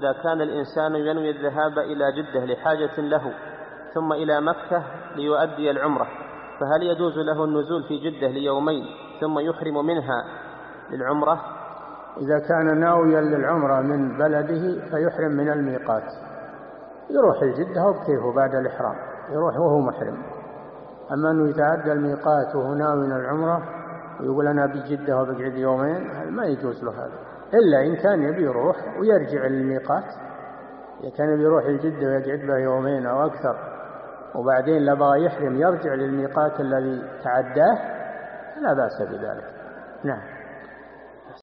إذا كان الإنسان ينوي الذهاب إلى جدة لحاجة له ثم إلى مكة ليؤدي العمرة، فهل يجوز له النزول في جدة ليومين ثم يحرم منها للعمرة؟ إذا كان ناويا للعمرة من بلده فيحرم من الميقات، يروح الجدة وبكيفه بعد الإحرام، يروح وهو محرم. أما أنه يتعدى الميقات وهو ناوي العمرة ويقول أنا بجدة وبقعد يومين، ما يجوز له هذا، إلا إن كان يبي يروح ويرجع للميقات. إذا كان يبي يروح الجدة ويقعد به يومين أو أكثر وبعدين لا بغى يحرم يرجع للميقات الذي تعداه، لا بأس بذلك. نعم.